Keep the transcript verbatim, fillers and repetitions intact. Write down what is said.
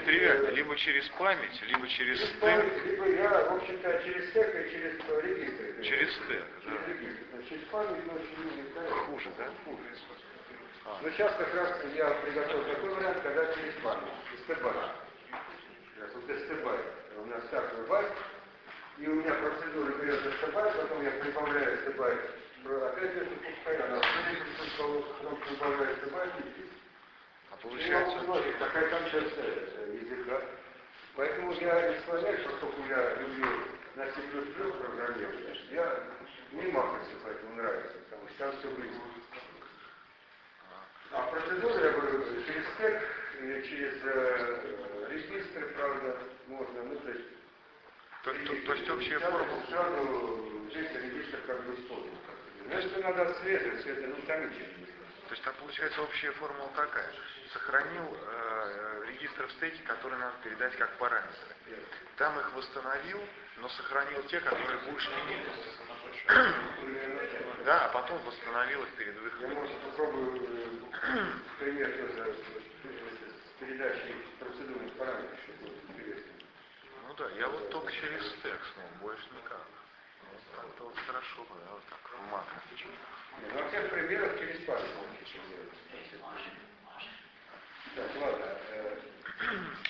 нетривиально, либо через память, либо через через стек. память, либо я, в общем-то, через стек и через регистр. Через стек, да. Через регистр. Через память, но очень не хуже, да? Хуже. А. Но сейчас как раз я приготовил такой вариант, когда через память. Стебай. Вот стебай. У нас стартовый байт. И у меня процедура берется стебай, потом я прибавляю стебай. Опять это постоянно. Потом прибавляю стебай. А получается... Такая концепция языка. Поэтому я не склоняюсь, поскольку я люблю на C++ программировать. Я не макросов, поэтому нравится, потому что там все близко. А процедуру, я говорю, через стек или через э, регистры, правда, можно, ну, то есть... То, и, то, то есть общая сразу, формула... Сразу здесь регистр как бы используем. Но если надо отслеживать, все это, ну, там ничего. То есть там получается общая формула такая. Сохранил э, регистр в стеке, которые надо передать как параметры. Там их восстановил, но сохранил те, которые больше не менялись. Да, а потом восстановил их перед выходом. Я, может, попробую пример тоже с передачей процедурных параметров, чтобы было интересно. Ну да, я вот только через стек снова, больше никак. Вот так-то вот хорошо бы, да, вот так, в макро. Ну, во всех примерах через память. Так, ладно.